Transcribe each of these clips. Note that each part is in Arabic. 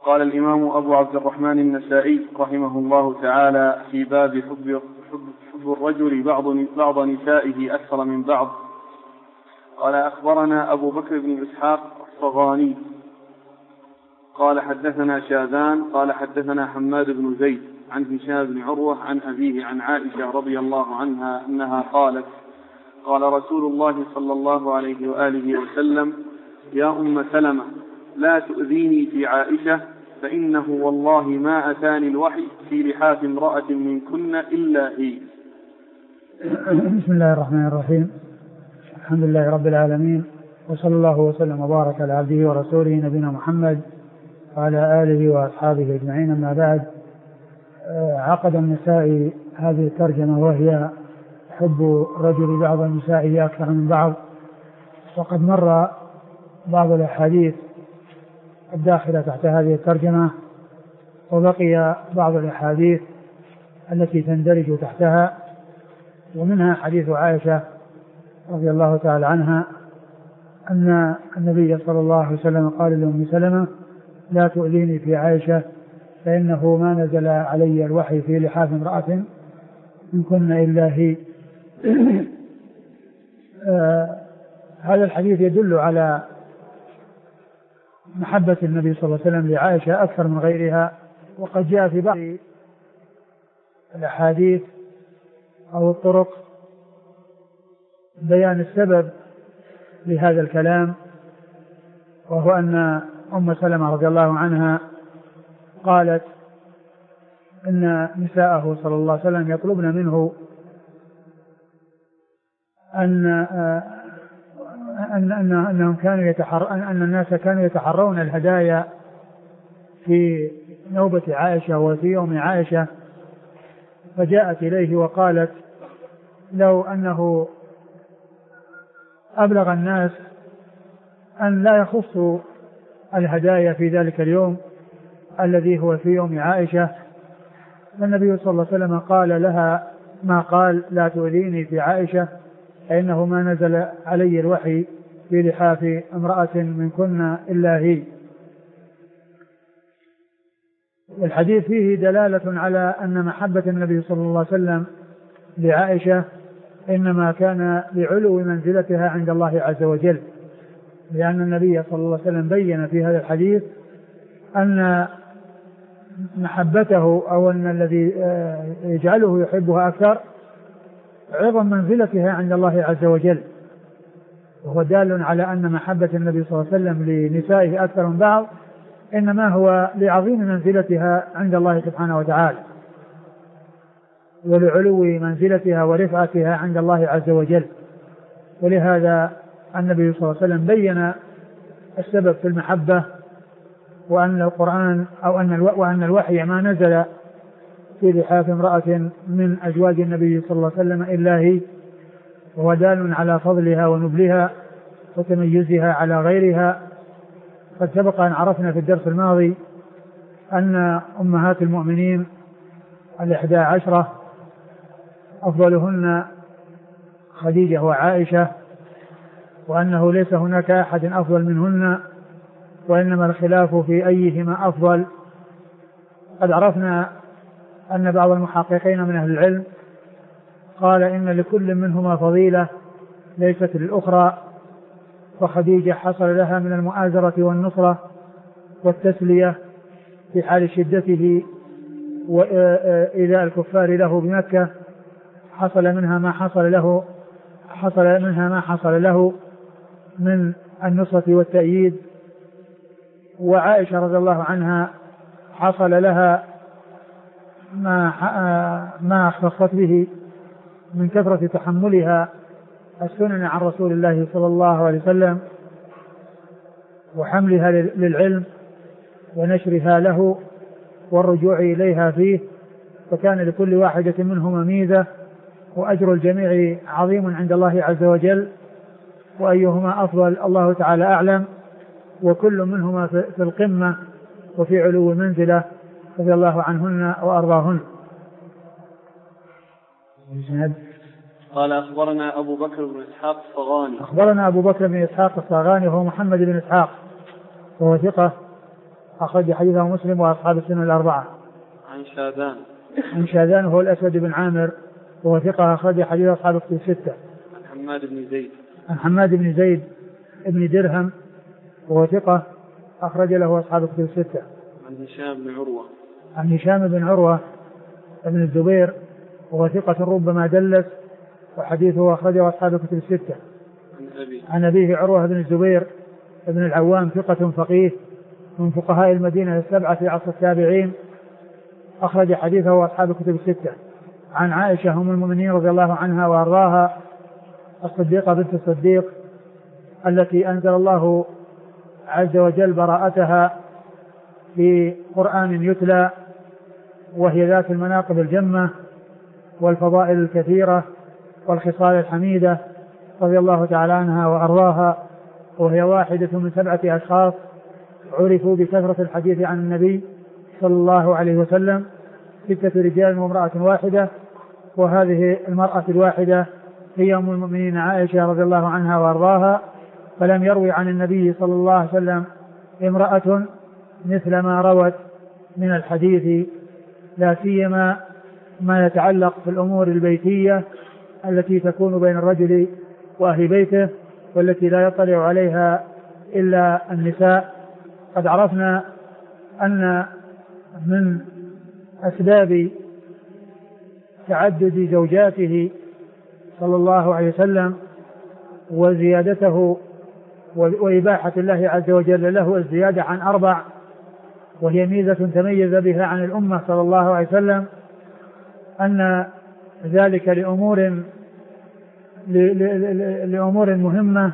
قال الإمام أبو عبد الرحمن النسائي رحمه الله تعالى في باب حب الرجل بعض نسائه أكثر من بعض. قال أخبرنا أبو بكر بن إسحاق الصغاني قال حدثنا شاذان قال حدثنا حماد بن زيد عن هشام بن عروة عن أبيه عن عائشة رضي الله عنها أنها قالت قال رسول الله صلى الله عليه وآله وسلم يا أم سلمة لا تؤذيني في عائشة فإنه والله ما أتاني الوحي في لحاف امرأة منكن إلا هي. بسم الله الرحمن الرحيم. الحمد لله رب العالمين، وصلى الله وسلم وبارك على عبده ورسوله نبينا محمد وعلى آله وأصحابه أجمعين. أما بعد، عقد النسائي هذه الترجمة وهي حب رجل بعض النساء أكثر من بعض. وقد مر بعض الأحاديث الداخلة تحت هذه الترجمة، وبقي بعض الأحاديث التي تندرج تحتها، ومنها حديث عائشة رضي الله تعالى عنها أن النبي صلى الله عليه وسلم قال لأم سلمة لا تؤذيني في عائشة فإنه ما نزل علي الوحي في لحاف امرأة منكن إلا هي. هذا الحديث يدل على محبة النبي صلى الله عليه وسلم لعائشة أكثر من غيرها، وقد جاء في بعض الأحاديث أو الطرق بيان السبب لهذا الكلام، وهو أن أم سلمة رضي الله عنها قالت إن نساءه صلى الله عليه وسلم يطلبن منه أنهم أن الناس كانوا يتحرون الهدايا في نوبة عائشة وفي يوم عائشة، فجاءت إليه وقالت لو أنه أبلغ الناس أن لا يخصوا الهدايا في ذلك اليوم الذي هو في يوم عائشة. فالنبي صلى الله عليه وسلم قال لها ما قال لا تؤذيني في عائشة فإنه ما نزل علي الوحي في لحاف امرأة منكن إلا هي. والحديث فيه دلالة على أن محبة النبي صلى الله عليه وسلم لعائشة إنما كان لعلو منزلتها عند الله عز وجل، لأن النبي صلى الله عليه وسلم بين في هذا الحديث أن محبته أو أن الذي يجعله يحبها أكثر عظم منزلتها عند الله عز وجل، وهو دال على أن محبة النبي صلى الله عليه وسلم لنسائه أكثر من بعض إنما هو لعظيم منزلتها عند الله سبحانه وتعالى، ولعلو منزلتها ورفعتها عند الله عز وجل. ولهذا النبي صلى الله عليه وسلم بين السبب في المحبة، وأن القرآن وأن الوحي ما نزل في لحاف امرأة من أزواج النبي صلى الله عليه وسلم إلا هي، وهو دال على فضلها ونبلها وتميزها على غيرها. قد سبق أن عرفنا في الدرس الماضي أن أمهات المؤمنين 11 أفضلهن خديجة وعائشة، وأنه ليس هناك أحد أفضل منهن، وإنما الخلاف في أيهما أفضل. قد عرفنا أن بعض المحققين من أهل العلم قال إن لكل منهما فضيلة ليست للأخرى، فخديجة حصل لها من المؤازرة والنصرة والتسلية في حال شدته وإيذاء الكفار له بمكة، حصل منها ما حصل له من النصرة والتأييد. وعائشة رضي الله عنها حصل لها ما اختصت به من كثرة تحملها السنن عن رسول الله صلى الله عليه وسلم، وحملها للعلم ونشرها له والرجوع إليها فيه، فكان لكل واحدة منهما ميزة، وأجر الجميع عظيم عند الله عز وجل، وأيهما أفضل الله تعالى أعلم، وكل منهما في القمة وفي علو منزلة رضي الله عنهن وأرضاهن. قال أخبرنا أبو بكر بن إسحاق الصغاني. أخبرنا أبو بكر بن إسحاق الصغاني وهو محمد بن إسحاق، وهو ثقة أخرج حديثه مسلم وأصحاب السنن الأربعة. عن شاذان هو الأسود بن عامر وهو ثقة أخرج حديث أصحاب الكتب الستة. عن حماد بن زيد بن درهم وهو ثقة أخرج له أصحاب الكتب الستة. عن هشام بن عروة بن الزبير وهو ثقة ربما دلس وحديثه أخرجه أصحاب الكتب الستة. عن أبيه عروة بن الزبير بن العوام ثقة فقيه من فقهاء المدينة السبعة في عصر التابعين أخرج حديثه أصحاب الكتب الستة. عن عائشة أم المؤمنين رضي الله عنها وأرضاها الصديقة بنت الصديق التي أنزل الله عز وجل براءتها في قرآن يتلى، وهي ذات المناقب الجمة والفضائل الكثيرة والخصال الحميدة رضي الله تعالى عنها وأرضاها، وهي واحدة من 7 أشخاص عرفوا بكثرة الحديث عن النبي صلى الله عليه وسلم، 6 رجال وامرأة واحدة، وهذه المرأة الواحدة هي أم المؤمنين عائشة رضي الله عنها وأرضاها، فلم يروي عن النبي صلى الله عليه وسلم امرأة مثل ما روت من الحديث، لا سيما ما يتعلق في الأمور البيتية التي تكون بين الرجل وأهل بيته والتي لا يطلع عليها إلا النساء. قد عرفنا أن من أسباب تعدد زوجاته صلى الله عليه وسلم وزيادته وإباحة الله عز وجل له الزيادة عن 4، وهي ميزة تميز بها عن الأمة صلى الله عليه وسلم، أن ذلك لأمور مهمة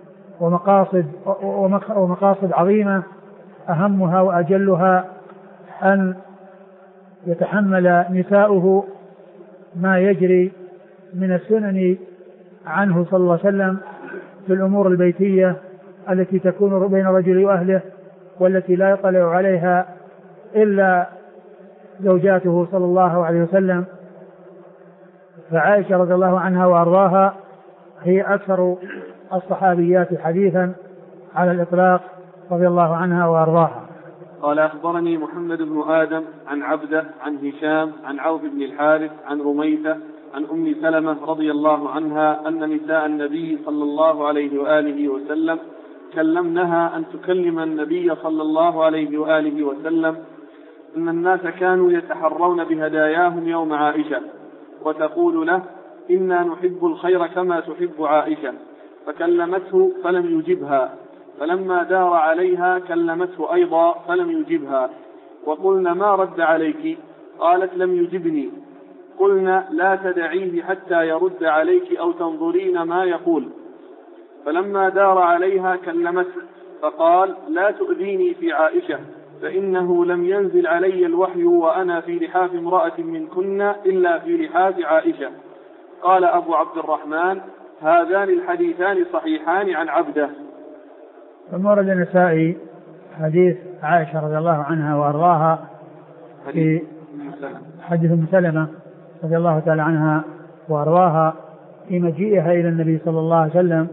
ومقاصد عظيمة، أهمها وأجلها أن يتحمل نساؤه ما يجري من السنن عنه صلى الله عليه وسلم في الأمور البيتية التي تكون بين الرجل وأهله والتي لا يطلع عليها إلا زوجاته صلى الله عليه وسلم. فعائشة رضي الله عنها وأرضاها هي أكثر الصحابيات حديثا على الإطلاق رضي الله عنها وأرضاها. قال أخبرني محمد بن آدم عن عبده عن هشام عن عوف بن الحارث عن رميثة عن أم سلمة رضي الله عنها أن نساء النبي صلى الله عليه وآله وسلم كلمنها أن تكلم النبي صلى الله عليه وآله وسلم أن الناس كانوا يتحرون بهداياهم يوم عائشة وتقول له إنا نحب الخير كما تحب عائشة، فكلمته فلم يجبها، فلما دار عليها كلمته أيضا فلم يجبها، وقلنا ما رد عليك؟ قالت لم يجبني. قلنا لا تدعيه حتى يرد عليك أو تنظرين ما يقول. فلما دار عليها كلمته فقال لا تؤذيني في عائشة، فإنه لم ينزل علي الوحي وأنا في لحاف امرأة منكن إلا في لحاف عائشة. قال أبو عبد الرحمن هذان الحديثان صحيحان عن عبده. ثم ورد النسائي حديث عائشة رضي الله عنها وأرضاها في حديث أم سلمة رضي الله تعالى عنها وأرضاها في مجيئها إلى النبي صلى الله عليه وسلم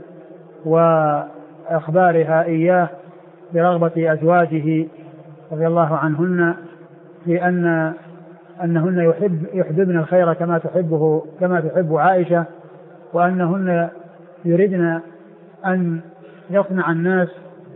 وإخبارها إياه برغبة أزواجه رضي الله عنهن في أنهن يحببن الخير كما تحب عائشة، وأنهن يردن أن يصنع الناس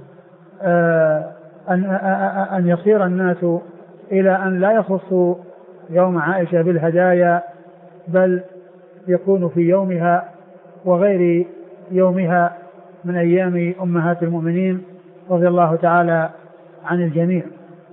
أن يصير الناس إلى أن لا يخصوا يوم عائشة بالهدايا، بل يكون في يومها وغير يومها من أيام أمهات المؤمنين رضي الله تعالى عن الجميع.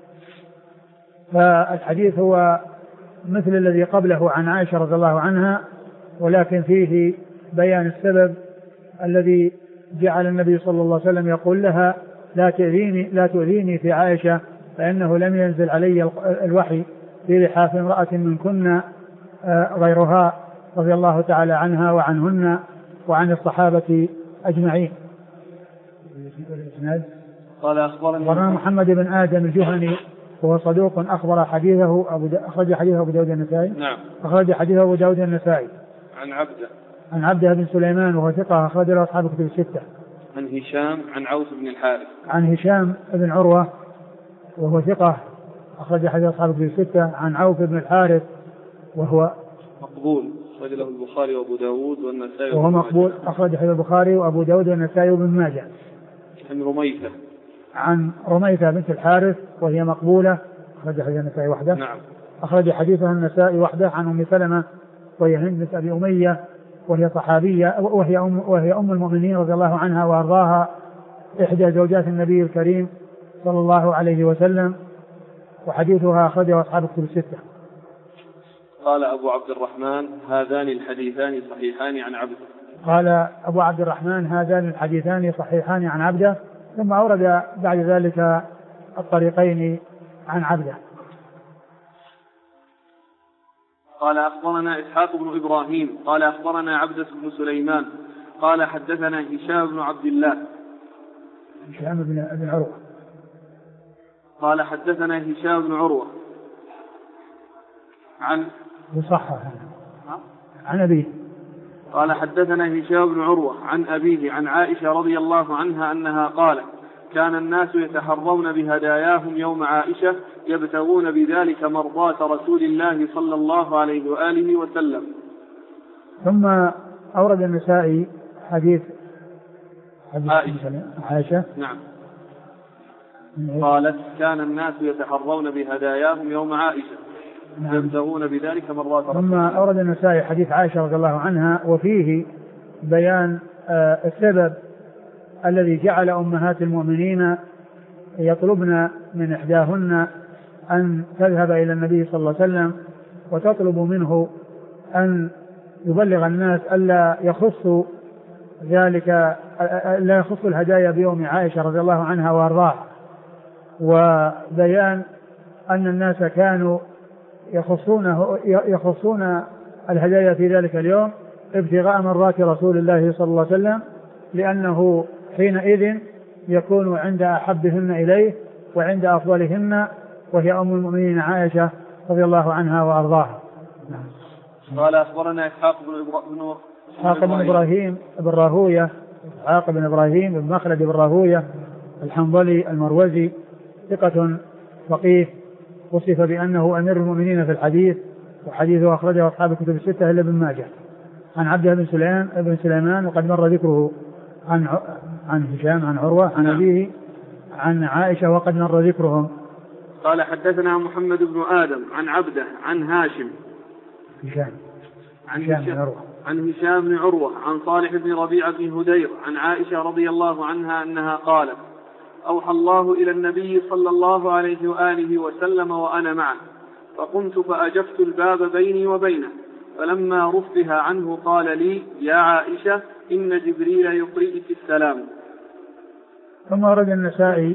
فالحديث هو مثل الذي قبله عن عائشة رضي الله عنها، ولكن فيه بيان السبب الذي جعل النبي صلى الله عليه وسلم يقول لها لا تؤذيني في عائشة، فإنه لم ينزل علي الوحي في لحاف امرأة منكن غيرها رضي الله تعالى عنها وعنهن وعن الصحابة أجمعين. قال أخبرنا محمد بن آدم الجهني وهو صدوق أخرج حديثه أبو داود النسائي. نعم. أخرج حديثه أبو داود النسائي. عن عبده بن سليمان وهو ثقة أخرج له أصحاب الكتب الستة. عن هشام عن عوف بن الحارث. عن هشام بن عروة وهو ثقة أخرج حديث أصحاب الكتب الستة. عن عوف بن الحارث وهو مقبول أخرج له البخاري وأبو داود والنسائي وهو مقبول أخرج حديث البخاري وأبو داود والنسائي وابن ماجه. عن رميثة بنت الحارث وهي مقبولة أخرج حديث النسائي وحده. نعم. أخرج حديثها النسائي وحده. عن أم سلمة وهي هند بنت أبي أمية وهي صحابية وهي أم المؤمنين رضي الله عنها وأرضاها، إحدى زوجات النبي الكريم صلى الله عليه وسلم، وحديثها أخرجه أصحاب الكتب الستة. قال أبو عبد الرحمن هذان الحديثان صحيحان عن عبده. قال أبو عبد الرحمن هذان الحديثان صحيحان عن عبده، ثم أورد بعد ذلك الطريقين عن عبده. قال أخبرنا إسحاق بن إبراهيم قال أخبرنا عبدة بن سليمان قال حدثنا هشام بن عبد الله هشام بن عروة قال حدثنا هشام بن عروة عن مصحح عن أبيه قال حدثنا هشام بن عروة عن أبيه عن عائشة رضي الله عنها أنها قالت كان الناس يتحرون بهداياهم يوم عائشة يبتغون بذلك مرضاة رسول الله صلى الله عليه وآله وسلم. ثم أورد النسائي حديث عائشة نعم قالت كان الناس يتحرون بهداياهم يوم عائشة يبتغون بذلك مرضاة رسول الله. ثم أورد النسائي حديث عائشة رضي الله عنها وفيه بيان السبب الذي جعل أمهات المؤمنين يطلبن من إحداهن أن تذهب إلى النبي صلى الله عليه وسلم وتطلب منه أن يبلغ الناس ألا يخصوا ذلك، لا يخصوا الهدايا بيوم عائشة رضي الله عنها وأرضاها، وبيان أن الناس كانوا يخصون الهدايا في ذلك اليوم ابتغاء مرضات رسول الله صلى الله عليه وسلم، لأنه حينئذ يكون عند أحبهن إليه وعند أفضلهن، وهي أم المؤمنين عائشة رضي الله عنها وأرضاها. قال أخبرنا إسحاق بن إبراهيم بن راهوية، إسحاق بن إبراهيم بن مخلد بن راهوية الحنظلي المروزي، ثقة فقيه، وصف بأنه أمير المؤمنين في الحديث، وحديثه أخرجه أصحاب الكتب الستة إلا ابن ماجه. عن عبده بن سليمان وقد مر ذكره. عن هشام عن عروة عن أبيه عن عائشة وقد مر ذكرهم. قال حدثنا محمد بن آدم عن عبده عن هاشم عن هشام بن عروة عن صالح بن ربيعة بن هدير عن عائشة رضي الله عنها أنها قالت أوحى الله إلى النبي صلى الله عليه وآله وسلم وأنا معه فقمت فأجفت الباب بيني وبينه فلما رفه عنه قال لي يا عائشة إن جبريل يقرئك السلام. ثم ورد النسائي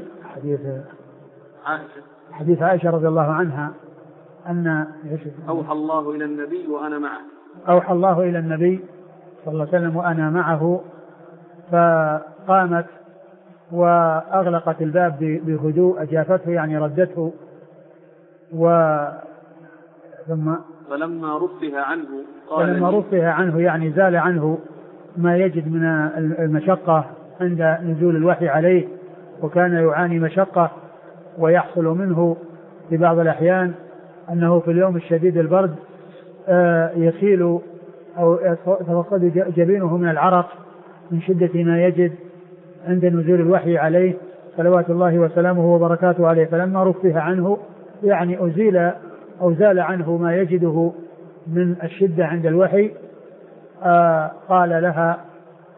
حديث عائشة رضي الله عنها أن أوحى الله إلى النبي وأنا معه. أوحى الله إلى النبي صلى الله عليه وسلم وأنا معه، فقامت وأغلقت الباب بهدوء، أجافته يعني ردته، فلما رفه عنه يعني زال عنه ما يجد من المشقة عند نزول الوحي عليه، وكان يعاني مشقة ويحصل منه في بعض الأحيان أنه في اليوم الشديد البرد يسيل أو يتوصد جبينه من العرق من شدة ما يجد عند نزول الوحي عليه صلوات الله وسلامه وبركاته عليه. فلما رفه عنه يعني أزيل أو زال عنه ما يجده من الشدة عند الوحي، قال لها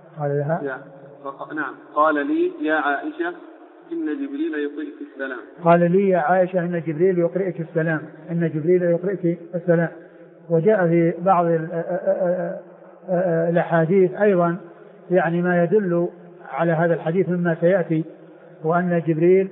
نعم قال لي يا عائشة إن جبريل يقرئك السلام. قال لي يا عائشة إن جبريل يقرئك السلام، إن جبريل يقرئك السلام. وجاء في بعض الأحاديث أيضا يعني ما يدل على هذا الحديث مما سيأتي، وأن جبريل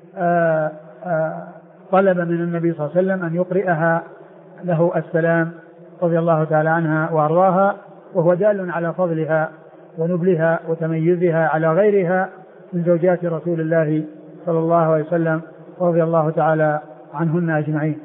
طلب من النبي صلى الله عليه وسلم أن يقرئها له السلام رضي الله تعالى عنها وأرضاها، وهو دال على فضلها ونبلها وتميزها على غيرها من زوجات رسول الله صلى الله عليه وسلم رضي الله تعالى عنهن أجمعين.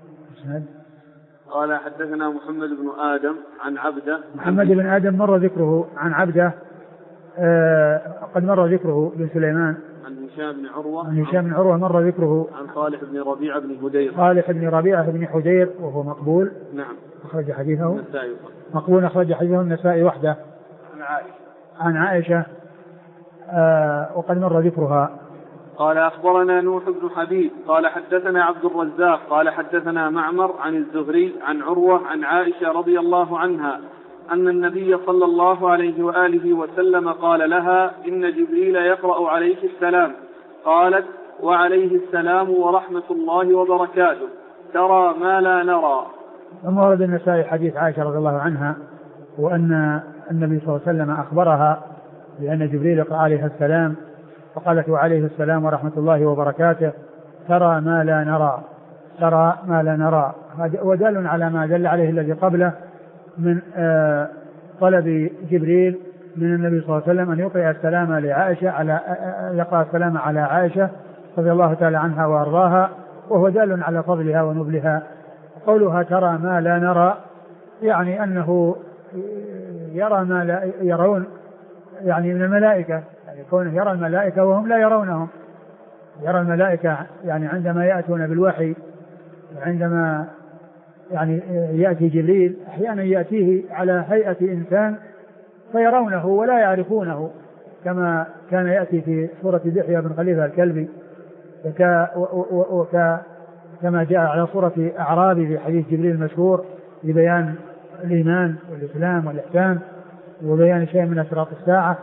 قال حدثنا محمد بن آدم عن عبده. محمد بن آدم مر ذكره عن عبده، قد مر ذكره بن سليمان عن هشام بن عروة. عن هشام بن عروة مر ذكره. عن صالح بن ربيعة بن هدير. صالح بن ربيعة بن هدير وهو مقبول. نعم. أخرج حديثه النسائي. مقبول أخرج حديثه النسائي وحده. عن عائشة وقد مر ذكرها. قال أخبرنا نوح بن حبيب قال حدثنا عبد الرزاق قال حدثنا معمر عن الزهري عن عروة عن عائشة رضي الله عنها أن النبي صلى الله عليه وآله وسلم قال لها إن جبريل يقرأ عليك السلام. قالت وعليه السلام ورحمة الله وبركاته ترى ما لا نرى. ثم ورد النسائي حديث عائشة رضي الله عنها وأن النبي صلى الله عليه وسلم أخبرها بأن جبريل يقرأ عليها السلام فقالت وعليه السلام ورحمة الله وبركاته ترى ما لا نرى. ترى ما لا نرى ودل على ما دل عليه الذي قبله من طلب جبريل من النبي صلى الله عليه وسلم أن يقرأ السلام لعائشة يقرأ السلام على عائشة رضي الله تعالى عنها وأرضاها وهو دال على فضلها ونبلها. قولها ترى ما لا نرى يعني أنه يرى ما لا يرون يعني من الملائكة يعني كونه يرى الملائكة وهم لا يرونهم. يرى الملائكة يعني عندما يأتون بالوحي عندما يعني يأتي جبريل أحيانا يأتيه على هيئة إنسان فيرونه ولا يعرفونه كما كان يأتي في سورة دحية بن خليفة الكلبي كما جاء على صورة أعرابي في حديث جبريل المشهور لبيان الإيمان والإسلام والإحسان وبيان شيء من أشراط الساعة.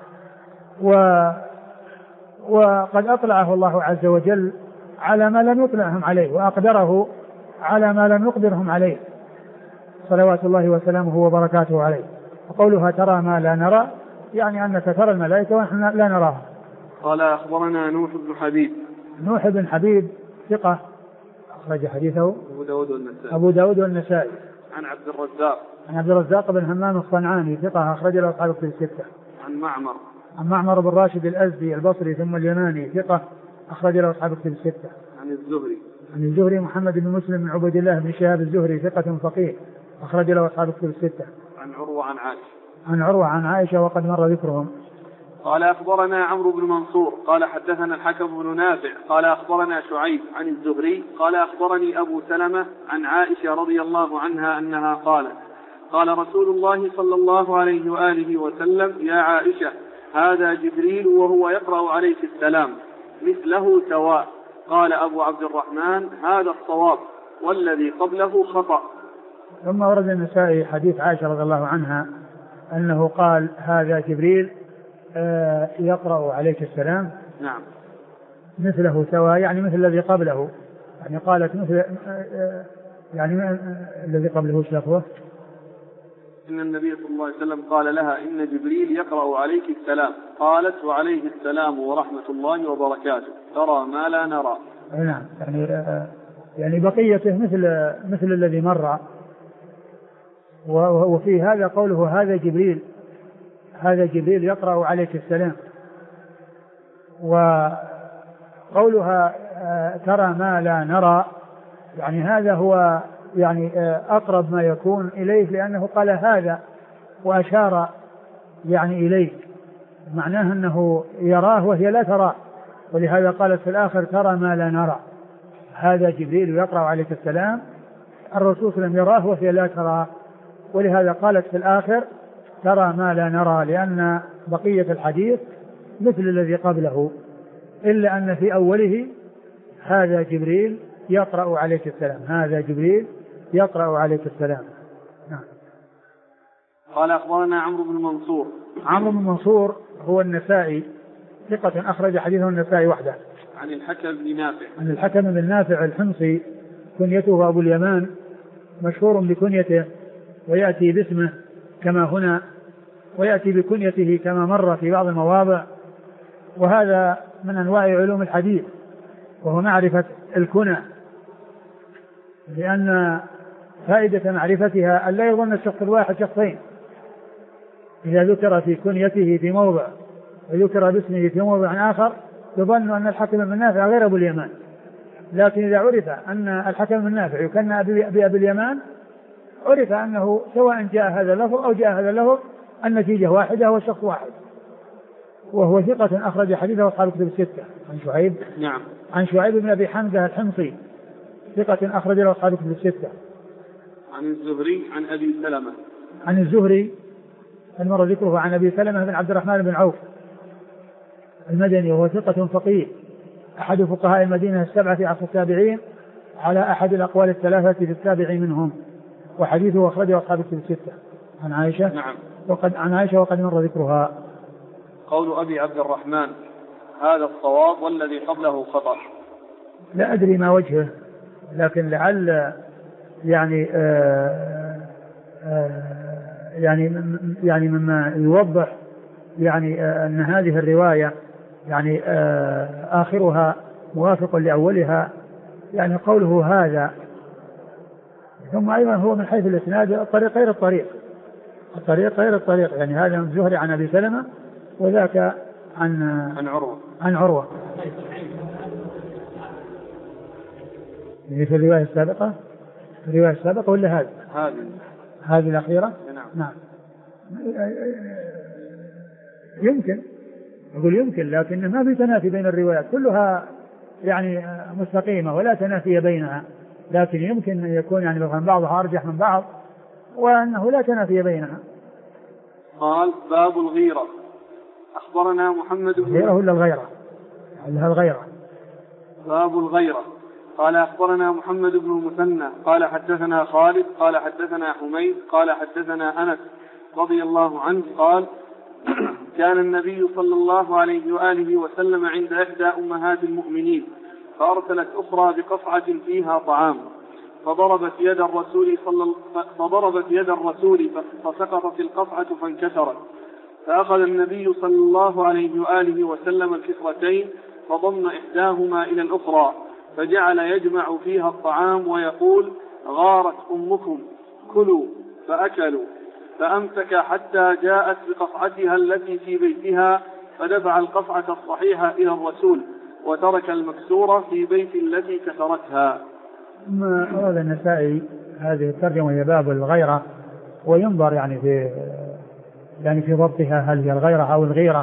وقد أطلعه الله عز وجل على ما لم يطلعهم عليه وأقدره على ما لم يقدرهم عليه صلوات الله وسلامه وبركاته عليه. وقولها ترى ما لا نرى يعني أنك ترى الملائكة ونحن لا نراها. قال أخبرنا نوح بن حبيب. نوح بن حبيب ثقة أخرج حديثه أبو داود والنسائي. عن عبد الرزاق. عن عبد الرزاق بن همام الصنعاني ثقة أخرج له أصحاب الكتب الستة. عن معمر بن راشد الأزدي البصري ثم اليماني ثقة أخرج له أصحاب الكتب الستة. عن الزهري محمد بن مسلم بن عبد الله بن شهاب الزهري ثقة فقيه أخرج له أصحاب الكتب الستة. عن عروة عن عائشة وقد مر ذكرهم. قال أخبرنا عمرو بن منصور قال حدثنا الحكم بن نافع قال أخبرنا شعيب عن الزهري قال أخبرني أبو سلمة عن عائشة رضي الله عنها أنها قالت قال رسول الله صلى الله عليه وآله وسلم يا عائشة هذا جبريل وهو يقرأ عليك السلام مثله سواء. قال أبو عبد الرحمن هذا الصواب والذي قبله خطأ. ثم ورد النسائي حديث عائشة رضي الله عنها أنه قال هذا جبريل يقرأ عليك السلام. نعم. مثله سواء يعني مثل الذي قبله يعني قالت مثل يعني الذي قبله وش لفظه؟ إن النبي صلى الله عليه وسلم قال لها إن جبريل يقرأ عليك السلام قالت وعليه السلام ورحمة الله وبركاته ترى ما لا نرى. نعم يعني بقيته مثل الذي مر. وفي هذا قوله هذا جبريل يقرأ عليك السلام. وقولها ترى ما لا نرى يعني هذا هو يعني أقرب ما يكون إليه لأنه قال هذا وأشار يعني إليه معناه أنه يراه وهي لا تراه ولهذا قالت في الآخر ترى ما لا نرى. هذا جبريل يقرأ عليك السلام الرسول صلى الله عليه وسلم يراه وهي لا تراه ولهذا قالت في الآخر ترى ما لا نرى لأن بقية الحديث مثل الذي قبله إلا أن في أوله هذا جبريل يقرأ عليك السلام. هذا جبريل يقرأ عليك السلام. نعم. قال أخبرنا عمرو بن منصور. عمرو بن منصور هو النسائي ثقة أخرج حديثه النسائي وحده. عن الحكم بن نافع. عن الحكم بن نافع الحمصي كنيته أبو اليمان مشهور بكنيته ويأتي باسمه كما هنا ويأتي بكنيته كما مر في بعض المواضع وهذا من أنواع علوم الحديث وهو معرفة الكنى لأن فائدة معرفتها أن لا يظن الشخص الواحد شخصين. إذا ذكر في كنيته في موضع وذكر باسمه في موضع آخر يظن أن الحكم بن نافع غير أبو اليمان لكن إذا عرف أن الحكم بن نافع يكنى بأبي اليمان عرف أنه سواء جاء هذا اللفظ أو جاء هذا اللفظ النتيجة واحدة والشخص واحد. وهو ثقة أخرج حديثه أصحاب الكتب الستة. عن شعيب نعم. عن شعيب بن أبي حمزة الحمصي ثقة أخرج له أصحاب الكتب الستة. عن الزهري عن أبي سلمة. عن الزهري المر ذكره عن أبي سلمة بن عبد الرحمن بن عوف المدني وهو ثقة فقيه أحد فقهاء المدينة السبعة في عصر التابعين على أحد الأقوال الثلاثة في التابع منهم، وحديثه أخرجه أصحاب الكتب الستة. عن عائشة. نعم. عن عائشة وقد مر ذكرها. قول أبي عبد الرحمن هذا الصواب والذي قبله خطأ. لا أدري ما وجهه، لكن لعل يعني مما يوضح أن هذه الرواية آخرها موافق لأولها، قوله هذا. ثم أيضا هو من حيث الإسناد الطريق غير الطريق، هذا من الزهري عن أبي سلمة وذاك عن عروة. في الرواية السابقة ولا هذه الأخيرة؟ نعم. يمكن لكن ما في تنافي بين الروايات، كلها مستقيمة ولا تنافي بينها، لكن يمكن أن يكون بعضها أرجح من بعض وأنه لا تنافي بينها. قال باب الغيرة. أخبرنا محمد بن الغيرة ولا الغيرة؟ باب الغيرة. قال أخبرنا محمد بن المثنى قال حدثنا خالد قال حدثنا حميد قال حدثنا أنس رضي الله عنه قال كان النبي صلى الله عليه وآله وسلم عند إحدى أمهات المؤمنين فأرسلت أخرى بقصعة فيها طعام فضربت يد الرسول فسقطت القصعة فانكسرت، فأخذ النبي صلى الله عليه وآله وسلم الكسرتين فضم إحداهما إلى الأخرى فجعل يجمع فيها الطعام ويقول غارت أمكم كلوا، فأكلوا، فأمسك حتى جاءت بقصعتها التي في بيتها فدفع القصعة الصحيحة إلى الرسول وترك المكسورة في بيت التي كسرتها. ما أراد النسائي هذه الترجمة هي باب الغيرة، وينظر في ضبطها هل هي الغيرة أو الغيرة.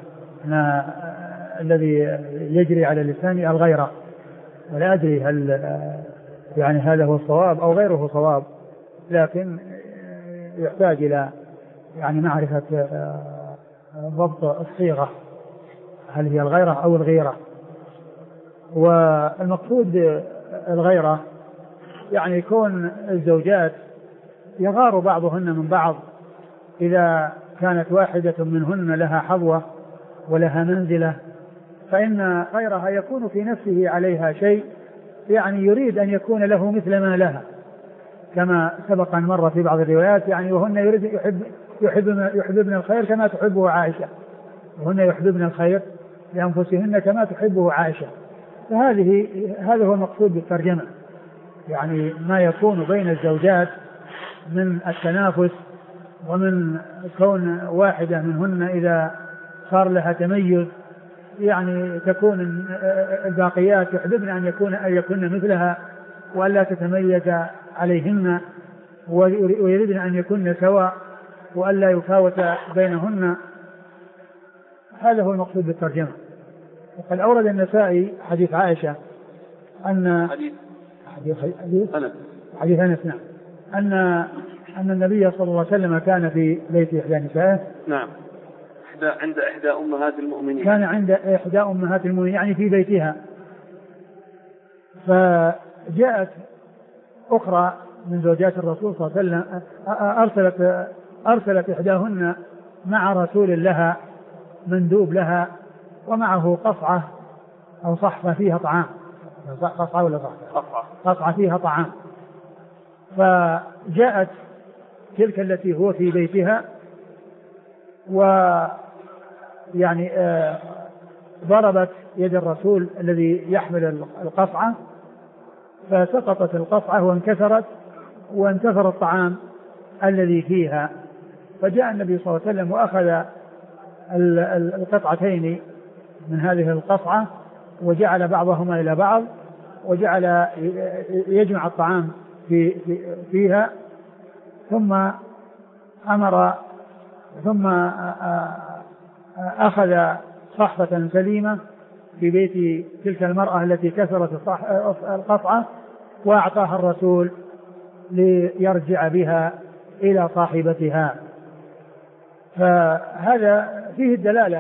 الذي يجري على اللسان الغيرة، ولا أدري هل هذا هو الصواب أو غيره صواب، لكن يحتاج إلى معرفة ضبط الصيغة هل هي الغيرة أو الغيرة. والمقصود الغيرة يكون الزوجات يغار بعضهن من بعض إذا كانت واحدة منهن لها حظوة ولها منزلة، فإن غيرها يكون في نفسه عليها شيء يريد أن يكون له مثل ما لها، كما سبق أن مر في بعض الروايات وهن يحببن الخير كما تحبه عائشة، وهن يحببن الخير لأنفسهن كما تحبه عائشة. هذا هو المقصود بالترجمة، ما يكون بين الزوجات من التنافس، ومن كون واحدة منهن إذا صار لها تميز تكون الباقيات يحببن أن يكون مثلها وألا تتميز عليهن، ويريدن أن يكون سواء وألا يفاوت بينهن. هذا هو المقصود بالترجمة. وقد أورد النسائي حديث عائشة حديث أنس أن النبي صلى الله عليه وسلم كان في بيت إحدى نسائه. نعم. عند إحدى أمهات المؤمنين. كان عند إحدى أمهات المؤمنين في بيتها، فجاءت أخرى من زوجات الرسول صلى الله عليه وسلم أرسلت إحداهن مع رسول لها مندوب لها ومعه قصعة أو صحفة فيها طعام، قصعة ولا قصعة فيها طعام. فجاءت تلك التي هو في بيتها ضربت يد الرسول الذي يحمل القصعة فسقطت القصعة وانكسرت وانتثر الطعام الذي فيها. فجاء النبي صلى الله عليه وسلم وأخذ القطعتين من هذه القصعة وجعل بعضهما إلى بعض وجعل يجمع الطعام فيها، ثم أخذ صحفة سليمة في بيت تلك المرأة التي كسرت القطعة وأعطاها الرسول ليرجع بها إلى صاحبتها. فهذا فيه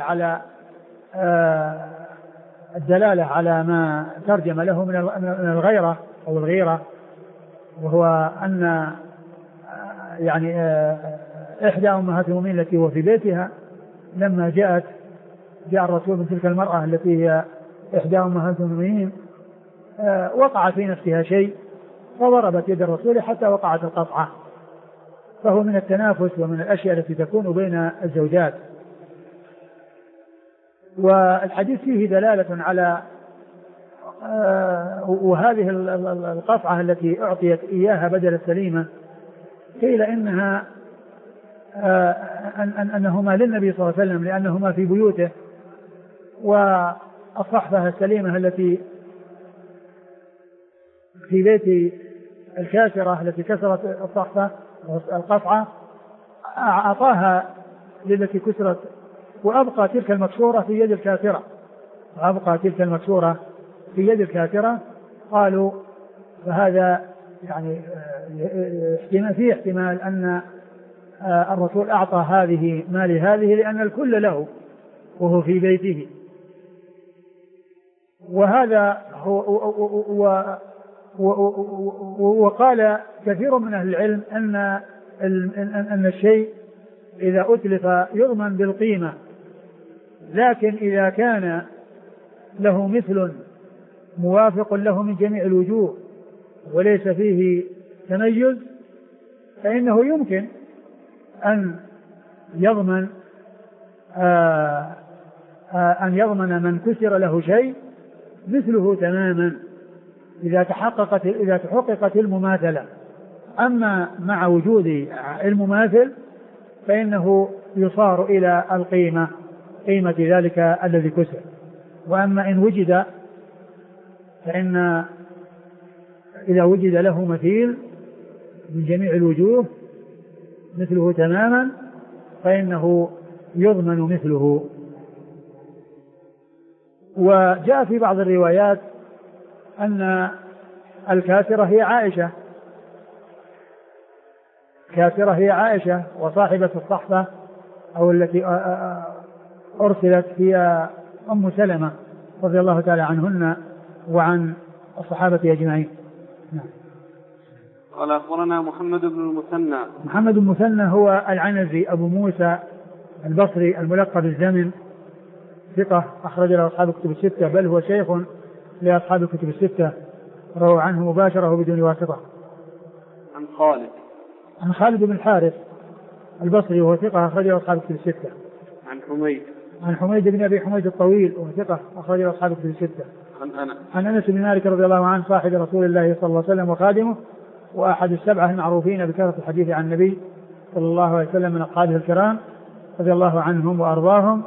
الدلالة على ما ترجم له من الغيرة أو الغيرة، وهو أن يعني إحدى أمهات المؤمنين التي هو في بيتها لما جاء الرسول من تلك المرأة التي هي إحدى أمهات المؤمنين وقع في نفسها شيء فضربت يد الرسول حتى وقعت القطعة، فهو من التنافس ومن الأشياء التي تكون بين الزوجات. والحديث فيه دلالة على وهذه القطعة التي أعطيت إياها بدل السليمة قيل أنهما للنبي صلى الله عليه وسلم لأنهما في بيوته، والصحفة السليمة التي في بيت الكاسرة التي كسرت الصحفة القطعة أعطاها للتي كسرت وأبقى تلك المكسورة في يد الكاسرة. قالوا فهذا يعني فيه احتمال أن الرسول أعطى هذه مال هذه لأن الكل له وهو في بيته. وهذا وقال كثير من أهل العلم أن الشيء إذا أتلف يضمن بالقيمة، لكن إذا كان له مثل موافق له من جميع الوجوه وليس فيه تميز فإنه يمكن أن يضمن من كسر له شيء مثله تماما إذا تحققت المماثلة. أما مع وجود المماثل فإنه يصار إلى قيمة ذلك الذي كسر. وأما إن وجد فإن إذا وجد له مثيل من جميع الوجوه مثله تماما فإنه يضمن مثله. وجاء في بعض الروايات أن الكاسرة هي عائشة وصاحبة الصحفة أو التي أرسلت هي أم سلمة رضي الله تعالى عنهن وعن الصحابة أجمعين. قال أخبرنا محمد بن المثنى هو العنزي أبو موسى البصري الملقب بالزمن، ثقة أخرج له أصحاب الكتب الستة، بل هو شيخ لأصحاب الكتب الستة، روى عنه مباشرة بدون واسطة. عن خالد بن الحارث البصري وهو ثقة أخرج له أصحاب الكتب الستة. عن حميد بن أبي حميد الطويل وهو ثقة أخرج له أصحاب الكتب الستة. عن أنس بن مالك رضي الله عنه صاحب رسول الله صلى الله عليه وسلم وخادمه وأحد السبعة المعروفين بكثرة الحديث عن النبي صلى الله عليه وسلم من أصحابه الكرام رضي الله عنهم وأرضاهم.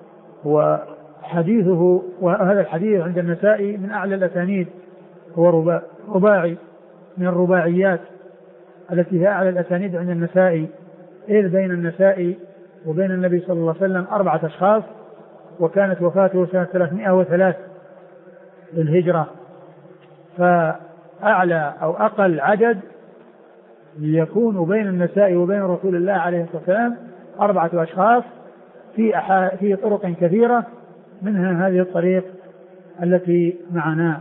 وحديثه وهذا الحديث عند النسائي من أعلى الأسانيد، هو رباعي من الرباعيات التي هي أعلى الأسانيد عند النسائي، إذ بين النسائي وبين النبي صلى الله عليه وسلم 4 أشخاص، وكانت وفاته سنة 303 للهجرة. فأعلى أو أقل عدد يكون بين النسائي وبين رسول الله عليه الصلاة والسلام 4 أشخاص في طرق كثيرة، منها هذه الطريق التي معنا.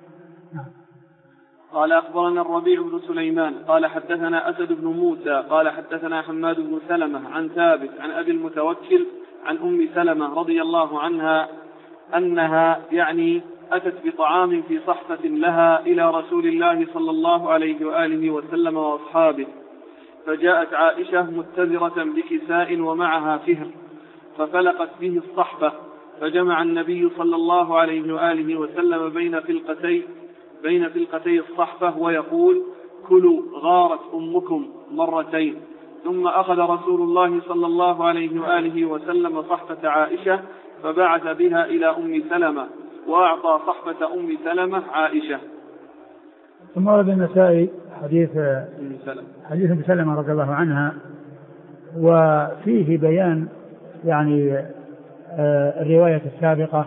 قال أخبرنا الربيع بن سليمان قال حدثنا أسد بن موسى قال حدثنا حماد بن سلمة عن ثابت عن أبي المتوكل عن أم سلمة رضي الله عنها أنها يعني أتت بطعام في صحفة لها إلى رسول الله صلى الله عليه وآله وسلم وأصحابه، فجاءت عائشة متذرة بكساء ومعها فهر ففلقت به الصحفة، فجمع النبي صلى الله عليه وآله وسلم بين فلقتي الصحفة ويقول: كلوا غارت أمكم مرتين. ثم أخذ رسول الله صلى الله عليه وآله وسلم صحفة عائشة فبعث بها إلى أم سلمة وأعطى صحفة أم سلمة عائشة. ثم ورد النسائي حديث أم سلمة رضي الله عنها، وفيه بيان يعني الرواية السابقة،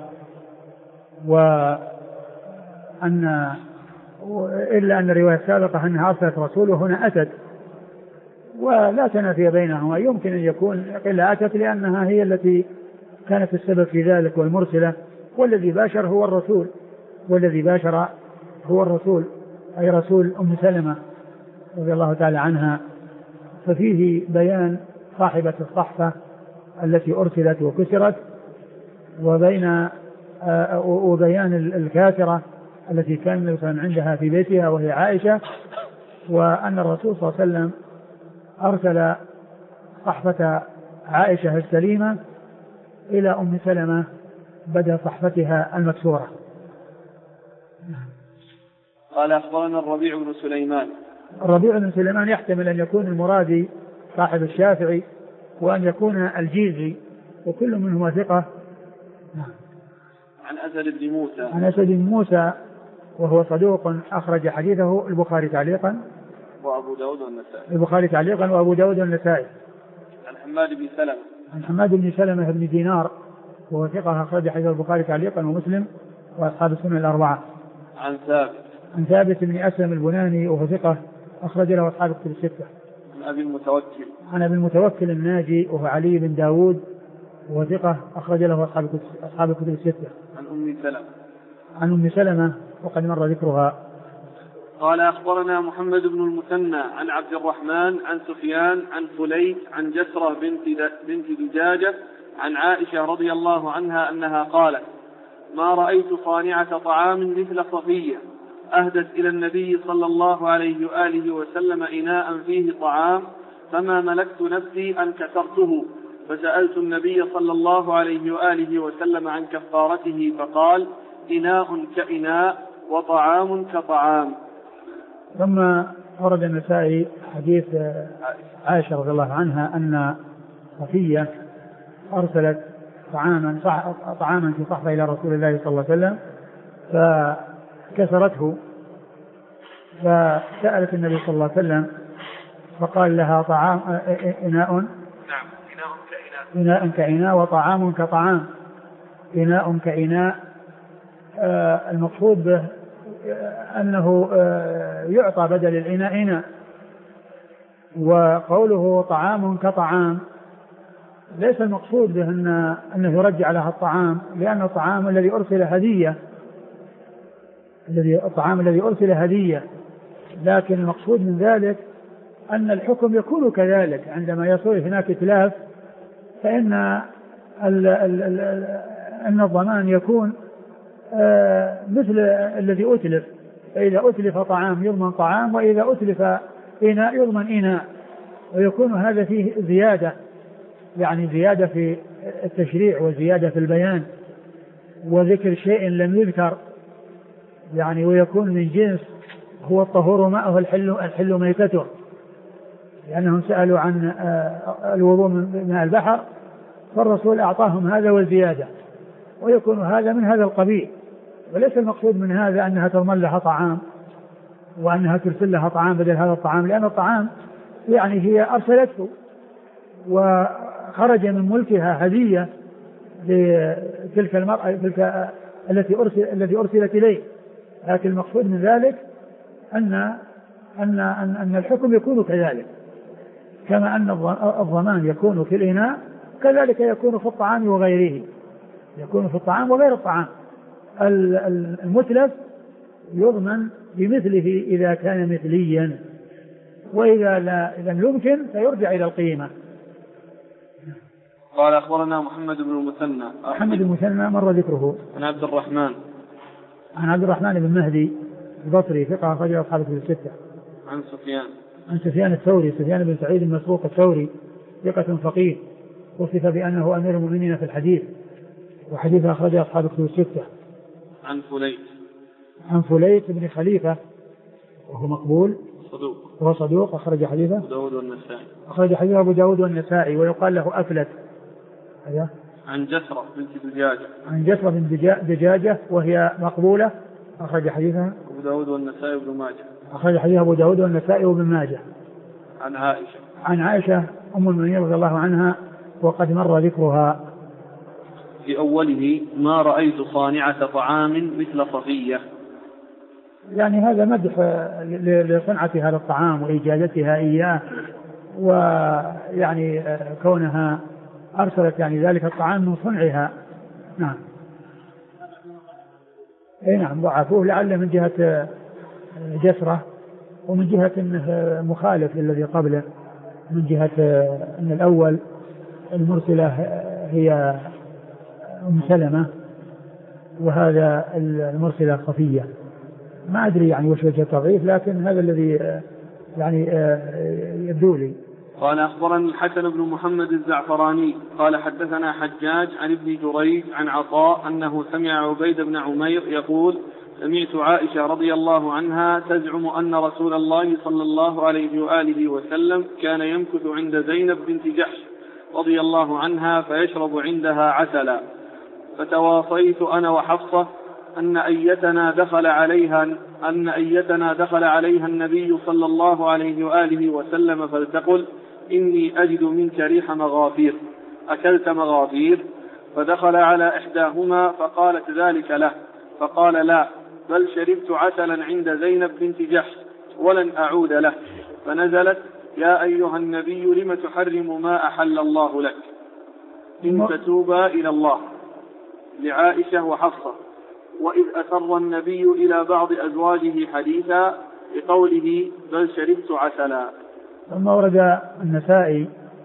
إلا أن الرواية السابقة أنها أرسلت رسول وهنا أتت، ولا تنافي بينهما. يمكن أن يكون إلا أتت لأنها هي التي كانت السبب في ذلك والمرسلة، والذي باشر هو الرسول، أي رسول أم سلمة رضي الله تعالى عنها. ففيه بيان صاحبة الصحفة التي أرسلت وكسرت، وبيان الكافرة التي كان عندها في بيتها وهي عائشة، وأن الرسول صلى الله عليه وسلم أرسل صحفة عائشة السليمة إلى أم سلمة بدل صحفتها المكسورة. قال أخبرنا الربيع بن سليمان. الربيع بن سليمان يحتمل أن يكون المرادي صاحب الشافعي، وأن يكون الجيزي، وكل منهما ثقة. عن أسد بن موسى. عن أسد بن موسى وهو صدوق أخرج حديثه البخاري تعليقا وأبو داود والنسائي. البخاري تعليقا وأبو داود والنسائي. عن حماد بن سلمة. عن حماد بن سلمة بن دينار وهو ثقة أخرج حديث البخاري تعليقا ومسلم وأصحاب السنن الأربعة. عن ثابت بن أسلم البناني وهو ثقة أخرج له أصحاب الكتب الستة. عن أبي المتوكل الناجي وهو علي بن داود وهو ثقة أخرج له أصحاب الكتب الستة. عن أم سلمة وقد مر ذكرها. قال أخبرنا محمد بن المثنى عن عبد الرحمن عن سفيان عن فليت عن جسرة بنت دجاجة عن عائشة رضي الله عنها أنها قالت: ما رأيت صانعة طعام مثل صفية أهدت إلى النبي صلى الله عليه وآله وسلم إناء فيه طعام، فما ملكت نفسي أن كسرته، فسألت النبي صلى الله عليه وآله وسلم عن كفارته، فقال: إناء كإناء وطعام كطعام. ثم ورد النسائي حديث عائشة رضي الله عنها أن صفية أرسلت طعاما في صحفة إلى رسول الله صلى الله عليه وسلم فكسرته، فسألت النبي صلى الله عليه وسلم فقال لها: طعام إناء كإناء وطعام كطعام. إناء كإناء المقصود به أنه يعطى بدل الإناء إناء، وقوله طعام كطعام ليس المقصود به أنه يرجع لها الطعام، لأن الطعام الذي أرسل هدية، لكن المقصود من ذلك أن الحكم يكون كذلك عندما يصير هناك إتلاف، فإن الضمان يكون مثل الذي أتلف، فإذا أتلف طعام يضمن طعام، وإذا أتلف إناء يضمن إناء، ويكون هذا فيه زيادة، يعني زيادة في التشريع وزيادة في البيان وذكر شيء لم يذكر، يعني ويكون من جنس هو الطهور ماءه الحل ميتته، لأنهم سألوا عن الوضوء من ماء البحر فالرسول أعطاهم هذا والزيادة، ويكون هذا من هذا القبيل. وليس المقصود من هذا أنها تضمن لها طعام وأنها ترسل لها طعام بدل هذا الطعام، لأن الطعام يعني هي أرسلته وخرج من ملكها هدية لتلك المرأة التي أرسلت إليه، لكن المقصود من ذلك أن الحكم يكون كذلك، كما أن الضمان يكون في الإناء كذلك يكون في الطعام وغيره، يكون في الطعام وغير الطعام. المتلف يضمن بمثله إذا كان مثليا، وإذا لم يمكن فيرجع إلى القيمة. قال أخبرنا محمد بن المثنى. محمد المثنى مر ذكره. عن عبد الرحمن. عن عبد الرحمن بن مهدي البصري ثقة أخرج أصحاب الكتب الستة. عن سفيان. عن سفيان الثوري، سفيان بن سعيد المسروق الثوري ثقة فقيه، وصف بأنه أمير المؤمنين في الحديث، وحديث أخرج أصحاب الكتب الستة. عن فليت. عن فليت بن خليفة وهو مقبول صدوق، وهو صدوق أخرج حديثه أبو داود والنسائي. أخرج حديثه أبو داود والنسائي، ويقال له أفلت. عن جسرة بنت دجاجة. عن جسرة بنت دجاجة وهي مقبولة أخرج حديثها أبو داود والنسائي وابن ماجه. أخرج حديث أبو داود والنسائي وابن ماجه. عن عائشة. عن عائشة أم المؤمنين رضي الله عنها وقد مر ذكرها. بأوله ما رأيت صانعة طعام مثل صفية. يعني هذا مدح لصنعتها للطعام وإيجادتها إياه، ويعني كونها أرسلت يعني ذلك الطعام من صنعها. نعم. أي نعم ضعفوه لعله من جهة جسرة، ومن جهة أنه مخالف للذي قبله، من جهة أن الأول المرسلة هي أم سلمة وهذا المرسلة صفية. ما أدري يعني وش وجه التضعيف، لكن هذا الذي يعني يبدو لي. قال أخبرني الحسن بن محمد الزعفراني قال حدثنا حجاج عن ابن جريج عن عطاء أنه سمع عبيد بن عمير يقول سمعت عائشة رضي الله عنها تزعم أن رسول الله صلى الله عليه وآله وسلم كان يمكث عند زينب بنت جحش رضي الله عنها فيشرب عندها عسلا، فتواصيت أنا وحفصة أن أيتنا دخل عليها النبي صلى الله عليه وآله وسلم فلتقل إني أجد منك ريح مغافير، أكلت مغافير؟ فدخل على إحداهما فقالت ذلك له، فقال لا، بل شربت عسلا عند زينب بنت جحش ولن أعود له. فنزلت يا أيها النبي لم تحرم ما أحل الله لك إن تتوبا إلى الله، لعائشة وحفصة. وإذ أسر النبي إلى بعض أزواجه حديثا بقوله بل شربت عسلا. ثم ورد النسائي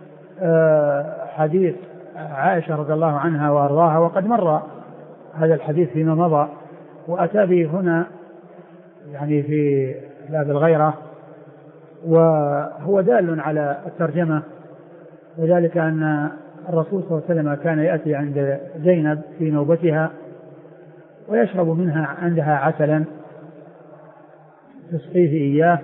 حديث عائشة رضي الله عنها وأرضاها، وقد مر هذا الحديث فيما مضى، وأتى به هنا يعني في باب الغيرة، وهو دال على الترجمة، وذلك أن الرسول صلى الله عليه وسلم كان يأتي عند زينب في نوبتها ويشرب منها عندها عسلا تسقيه إياه،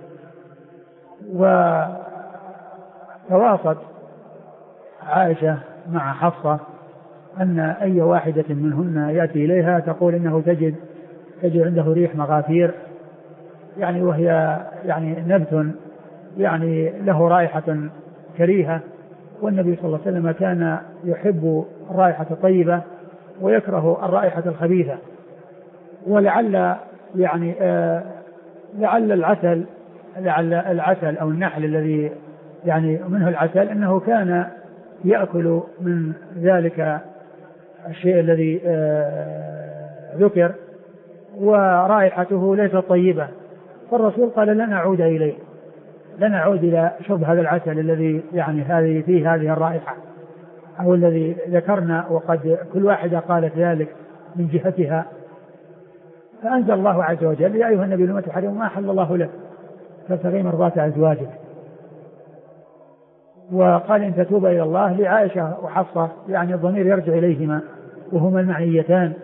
وتواصت عائشة مع حفصة أن أي واحدة منهن يأتي إليها تقول إنه تجد عنده ريح مغافير، يعني وهي يعني نبت يعني له رائحة كريهة، والنبي صلى الله عليه وسلم كان يحب الرائحة الطيبة ويكره الرائحة الخبيثة. ولعل يعني لعل العسل أو النحل الذي يعني منه العسل أنه كان يأكل من ذلك الشيء الذي ذكر ورائحته ليست طيبة، فالرسول قال لن أعود إلى شرب هذا العسل الذي يعني هذه فيه هذه الرائحة أو الذي ذكرنا، وقد كل واحدة قالت ذلك من جهتها. فأنزل الله عز وجل يا أيها النبي لم تحرم ما أحل الله لك تبتغي مرضات أزواجك، وقال إن تتوب إلى الله لعائشة وحفصة، يعني الضمير يرجع إليهما وهما المعنيتان.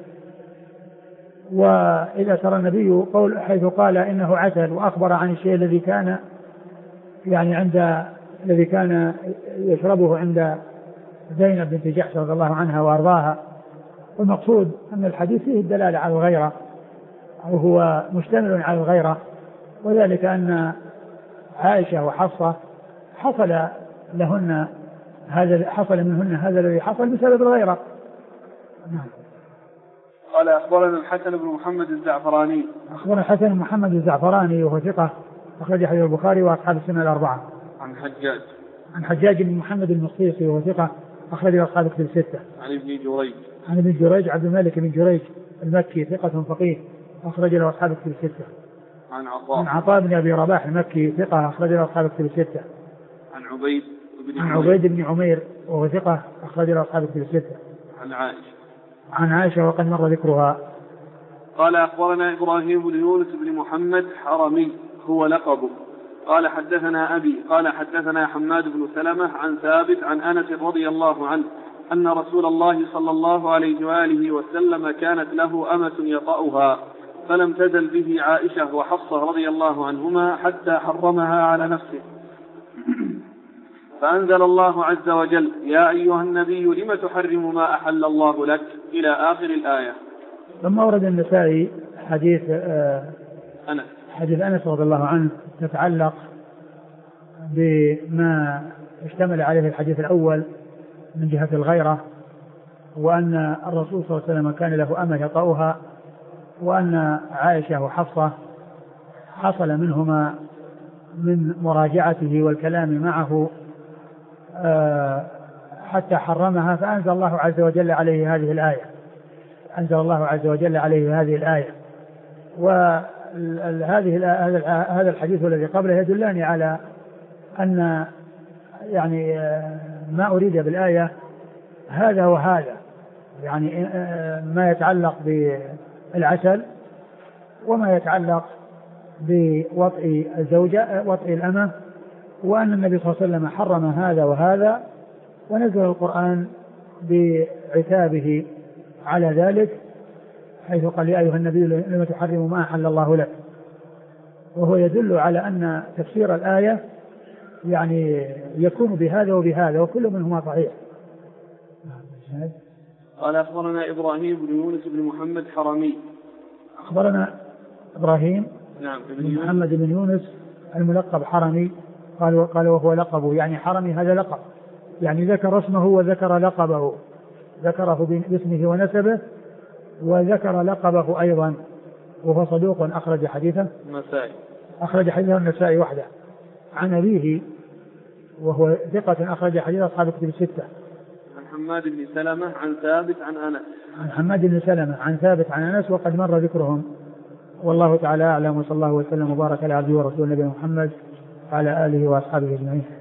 وإذا ترى النبي حيث قال إنه عسل وأخبر عن الشيء الذي كان يعني الذي كان يشربه عند زينب بنت جحش رضي الله عنها وأرضاها، والمقصود أن الحديث فيه الدلالة على الغيرة، أو هو مشتمل على الغيرة، وذلك أن عائشة وحفصة حصل منهن هذا الذي حصل بسبب الغيرة. قال أخبرنا الحسن بن محمد الزعفراني. أخبرنا الحسن بن محمد الزعفراني وهو ثقة أخرج حديث البخاري وأصحاب السنة الأربعة. عن حجاج بن محمد المصيصي وهو ثقة أخرج أصحاب الكتب الستة. عن ابن جريج عبد الملك بن جريج المكي ثقة فقيه أخرج له أصحاب الكتب الستة. عن عطاء بن أبي رباح المكي ثقة أخرج له أصحاب الكتب الستة. عن عبيد بن عمير وهو ثقة أخرج له أصحاب الكتب الستة. عن عائشة وقد مر ذكرها. قال أخبرنا إبراهيم بن يونس بن محمد حرمي هو لقبه قال حدثنا أبي قال حدثنا حماد بن سلمة عن ثابت عن أنس رضي الله عنه أن رسول الله صلى الله عليه وآله وسلم كانت له أمة يطأها، فلم تزل به عائشة وحفصة رضي الله عنهما حتى حرمها على نفسه، فأنزل الله عز وجل يا أيها النبي لم تحرم ما أحل الله لك إلى آخر الآية. ثم ورد النسائي حديث أنس رضي الله عنه تتعلق بما اشتمل عليه الحديث الأول من جهة الغيرة، وأن الرسول صلى الله عليه وسلم كان له أمة يطأها، وأن عائشة وحفصة حصل منهما من مراجعته والكلام معه حتى حرمها، فأنزل الله عز وجل عليه هذه الآية. أنزل الله عز وجل عليه هذه الآية. هذا الحديث الذي قبله يدلني على أن يعني ما أريد بالآية هذا وهذا، يعني ما يتعلق بالعسل وما يتعلق بوطئ الزوجة وطئ الأمة، وأن النبي صلى الله عليه وسلم حرم هذا وهذا، ونزل القرآن بعتابه على ذلك، حيث قال يا أيها النبي لما تحرم ما أحل الله لك. وهو يدل على أن تفسير الآية يعني يكون بهذا وبهذا، وكل منهما صحيح. قال أخبرنا إبراهيم بن يونس بن محمد حرمي. أخبرنا إبراهيم بن محمد بن يونس الملقب حرمي. قال وهو لقبه، يعني حرمي هذا لقب، يعني ذكر اسمه وذكر لقبه، ذكره باسمه ونسبه وذكر لقبه أيضا. وهو صدوق أخرج حديثه النسائي وحده، عن أبيه وهو ثقة أخرج حديث أصحاب الكتب الستة. عن حماد بن سلمة عن ثابت عن أنس. عن حماد بن سلمة عن ثابت عن أنس، وقد مر ذكرهم. والله تعالى أعلم، وصلى الله وسلم وبارك على عبده ورسوله نبينا محمد وعلى آله وأصحابه أجمعين.